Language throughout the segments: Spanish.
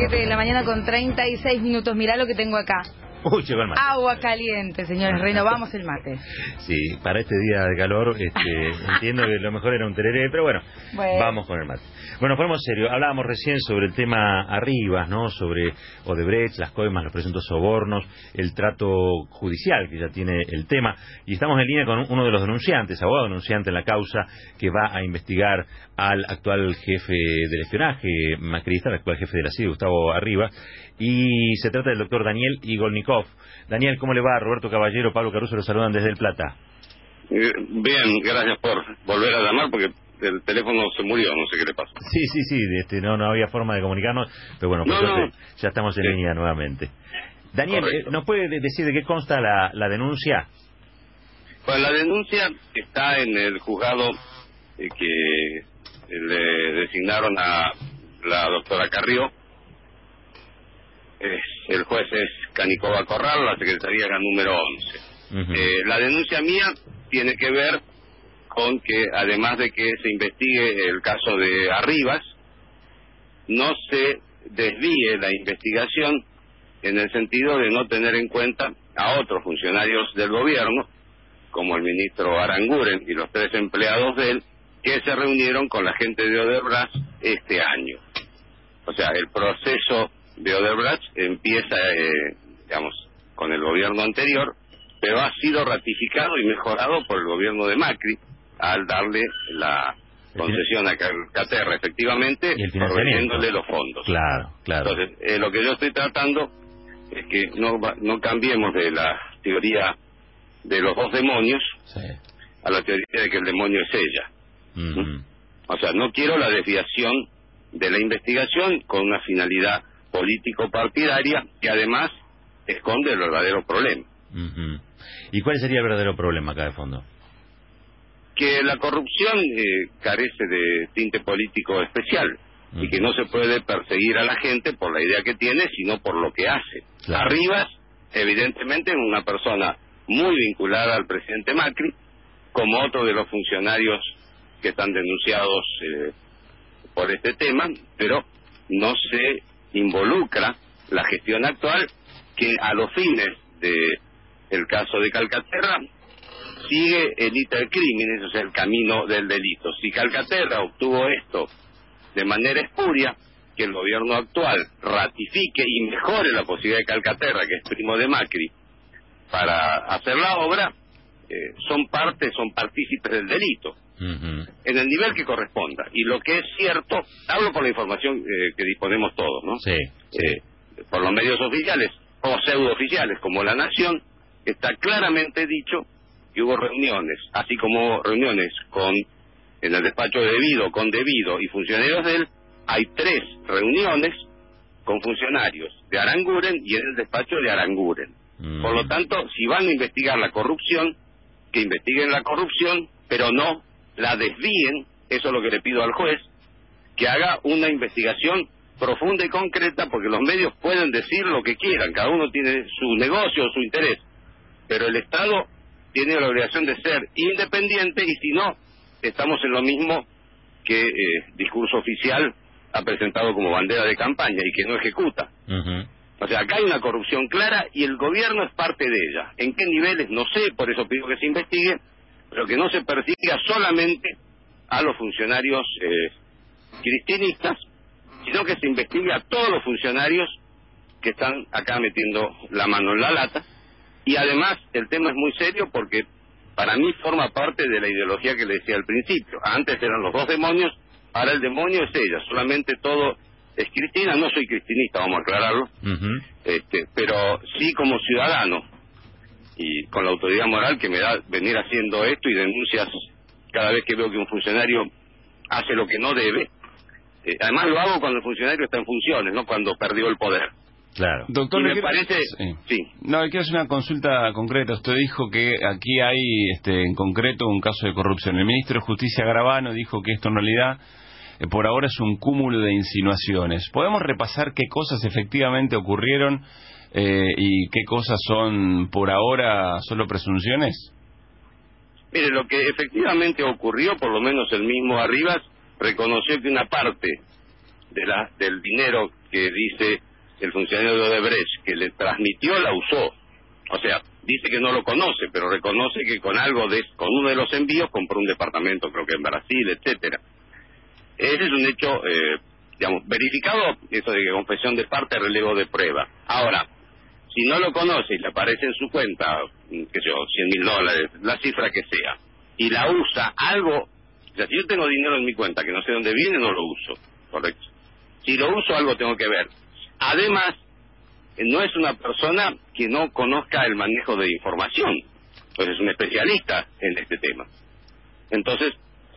7 de la mañana con 36 minutos. Mirá lo que tengo acá. Uy, llegó el mate. Agua caliente, señores. Renovamos el mate. Sí, para este día de calor, entiendo que lo mejor era un tereré, pero bueno, vamos con el mate. Bueno, ponemos serio. Hablábamos recién sobre el tema Arribas, ¿no? Sobre Odebrecht, las coimas, los presuntos sobornos, el trato judicial que ya tiene el tema. Y estamos en línea con uno de los denunciantes, abogado denunciante en la causa, que va a investigar al actual jefe del espionaje macrista, al actual jefe de la CID, Gustavo Arribas. Y se trata del doctor Daniel Igolnikov. Daniel, ¿cómo le va? Roberto Caballero, Pablo Caruso lo saludan desde El Plata. Bien, gracias por volver a llamar porque el teléfono se murió, no sé qué le pasó. Sí, no había forma de comunicarnos, pero bueno, por suerte ya estamos en línea nuevamente. Daniel, ¿nos puede decir de qué consta la denuncia? Pues la denuncia está en el juzgado que le designaron a la doctora Carrió. El juez es Canicova Corral, la secretaría es la número 11. La denuncia mía tiene que ver con que, además de que se investigue el caso de Arribas, no se desvíe la investigación en el sentido de no tener en cuenta a otros funcionarios del gobierno, como el ministro Aranguren y los 3 empleados de él, que se reunieron con la gente de Odebrecht este año. O sea, el proceso de Odebrecht empieza, con el gobierno anterior, pero ha sido ratificado y mejorado por el gobierno de Macri al darle la concesión a Calcaterra, efectivamente, proveyéndole los fondos. Claro. Entonces, lo que yo estoy tratando es que no cambiemos de la teoría de los 2 demonios a la teoría de que el demonio es ella. O sea, no quiero la desviación de la investigación con una finalidad político-partidaria que además esconde el verdadero problema. ¿Y cuál sería el verdadero problema acá de fondo? Que la corrupción carece de tinte político especial y que no se puede perseguir a la gente por la idea que tiene, sino por lo que hace. Claro. Arribas, evidentemente, es una persona muy vinculada al presidente Macri, como otro de los funcionarios que están denunciados por este tema, pero no se involucra la gestión actual, que a los fines del caso de Calcaterra sigue el iter criminis, o sea, el camino del delito. Si Calcaterra obtuvo esto de manera espuria, que el gobierno actual ratifique y mejore la posibilidad de Calcaterra, que es primo de Macri, para hacer la obra, son partícipes del delito, en el nivel que corresponda. Y lo que es cierto, hablo por la información que disponemos todos, ¿no? Por los medios oficiales o pseudooficiales como La Nación, está claramente dicho que hubo reuniones, así como reuniones en el despacho de Devido, con Devido y funcionarios de él. Hay 3 reuniones con funcionarios de Aranguren y en el despacho de Aranguren. Por lo tanto, si van a investigar la corrupción, que investiguen la corrupción, pero no la desvíen. Eso es lo que le pido al juez, que haga una investigación profunda y concreta, porque los medios pueden decir lo que quieran, cada uno tiene su negocio, su interés, pero el Estado tiene la obligación de ser independiente, y si no, estamos en lo mismo que discurso oficial ha presentado como bandera de campaña y que no ejecuta. O sea, acá hay una corrupción clara y el gobierno es parte de ella. ¿En qué niveles? No sé, por eso pido que se investigue, pero que no se persiga solamente a los funcionarios cristinistas, sino que se investigue a todos los funcionarios que están acá metiendo la mano en la lata. Y además el tema es muy serio porque para mí forma parte de la ideología que le decía al principio. Antes eran los 2 demonios, ahora el demonio es ella. Solamente todo es Cristina. No soy cristinista, vamos a aclararlo, pero sí como ciudadano y con la autoridad moral que me da venir haciendo esto y denuncias cada vez que veo que un funcionario hace lo que no debe. Además lo hago cuando el funcionario está en funciones, no cuando perdió el poder. Claro. Doctor, y me parece... Sí. No, quiero hacer una consulta concreta. Usted dijo que aquí hay, en concreto, un caso de corrupción. El ministro de Justicia, Garabano, dijo que esto en realidad, por ahora, es un cúmulo de insinuaciones. ¿Podemos repasar qué cosas efectivamente ocurrieron y qué cosas son, por ahora, solo presunciones? Mire, lo que efectivamente ocurrió, por lo menos el mismo Arribas reconoció que una parte del dinero que dice el funcionario de Odebrecht que le transmitió la usó. O sea, dice que no lo conoce, pero reconoce que con uno de los envíos compró un departamento, creo que en Brasil, etcétera. Ese es un hecho, verificado, eso de que confesión de parte, relevo de prueba. Ahora, si no lo conoce y le aparece en su cuenta, qué sé yo, $100.000, la cifra que sea, y la usa algo, o sea, si yo tengo dinero en mi cuenta que no sé dónde viene, no lo uso, correcto. Si lo uso, algo tengo que ver. Además, no es una persona que no conozca el manejo de información, pues es un especialista en este tema. Entonces,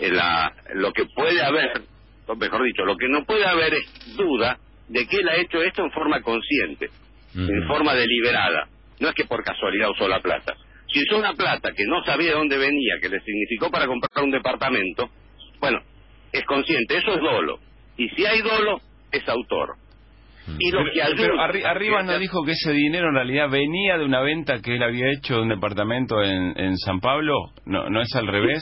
lo que puede haber, o mejor dicho, lo que no puede haber es duda de que él ha hecho esto en forma consciente, en forma deliberada. No es que por casualidad usó la plata. Si usó una plata que no sabía de dónde venía, que le significó para comprar un departamento, bueno, es consciente, eso es dolo. Y si hay dolo, es autor. Y lo que ayuda, pero Arribas no dijo que ese dinero en realidad venía de una venta que él había hecho de un departamento en San Pablo. ¿No es al revés?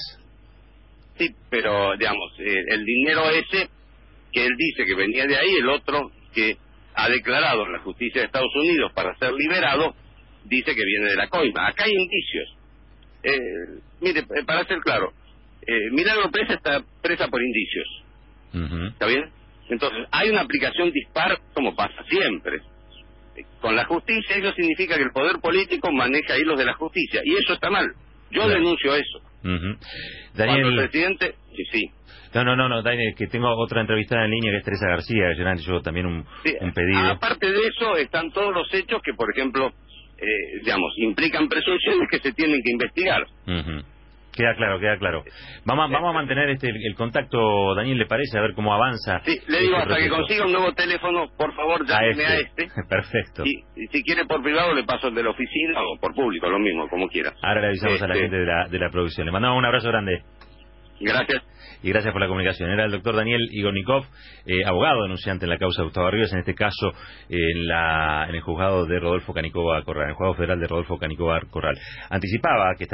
Sí, pero digamos, el dinero ese que él dice que venía de ahí, el otro que ha declarado en la justicia de Estados Unidos para ser liberado, dice que viene de la coima. Acá hay indicios. Mire, para ser claro, Milagro Presa está presa por indicios. ¿Está bien? Entonces, hay una aplicación dispar, como pasa siempre. Con la justicia, eso significa que el poder político maneja hilos de la justicia, y eso está mal. Yo denuncio eso. Daniel... Cuando el presidente... Sí. No, Daniel, que tengo otra entrevistada en línea que es Teresa García, que yo también un pedido. Aparte de eso, están todos los hechos que, por ejemplo, implican presunciones que se tienen que investigar. Queda claro. Vamos a mantener el contacto, Daniel, ¿le parece? A ver cómo avanza. Sí, le digo, hasta que consiga un nuevo teléfono, por favor, llámeme a este. Perfecto. Y si quiere por privado, le paso el de la oficina o por público, lo mismo, como quiera. Ahora le avisamos a la gente de la producción. Le mandamos un abrazo grande. Gracias. Y gracias por la comunicación. Era el doctor Daniel Igornikov, abogado denunciante en la causa de Gustavo Arribas, en este caso en el juzgado de Rodolfo Canicova Corral, en el juzgado federal de Rodolfo Canicova Corral. Anticipaba que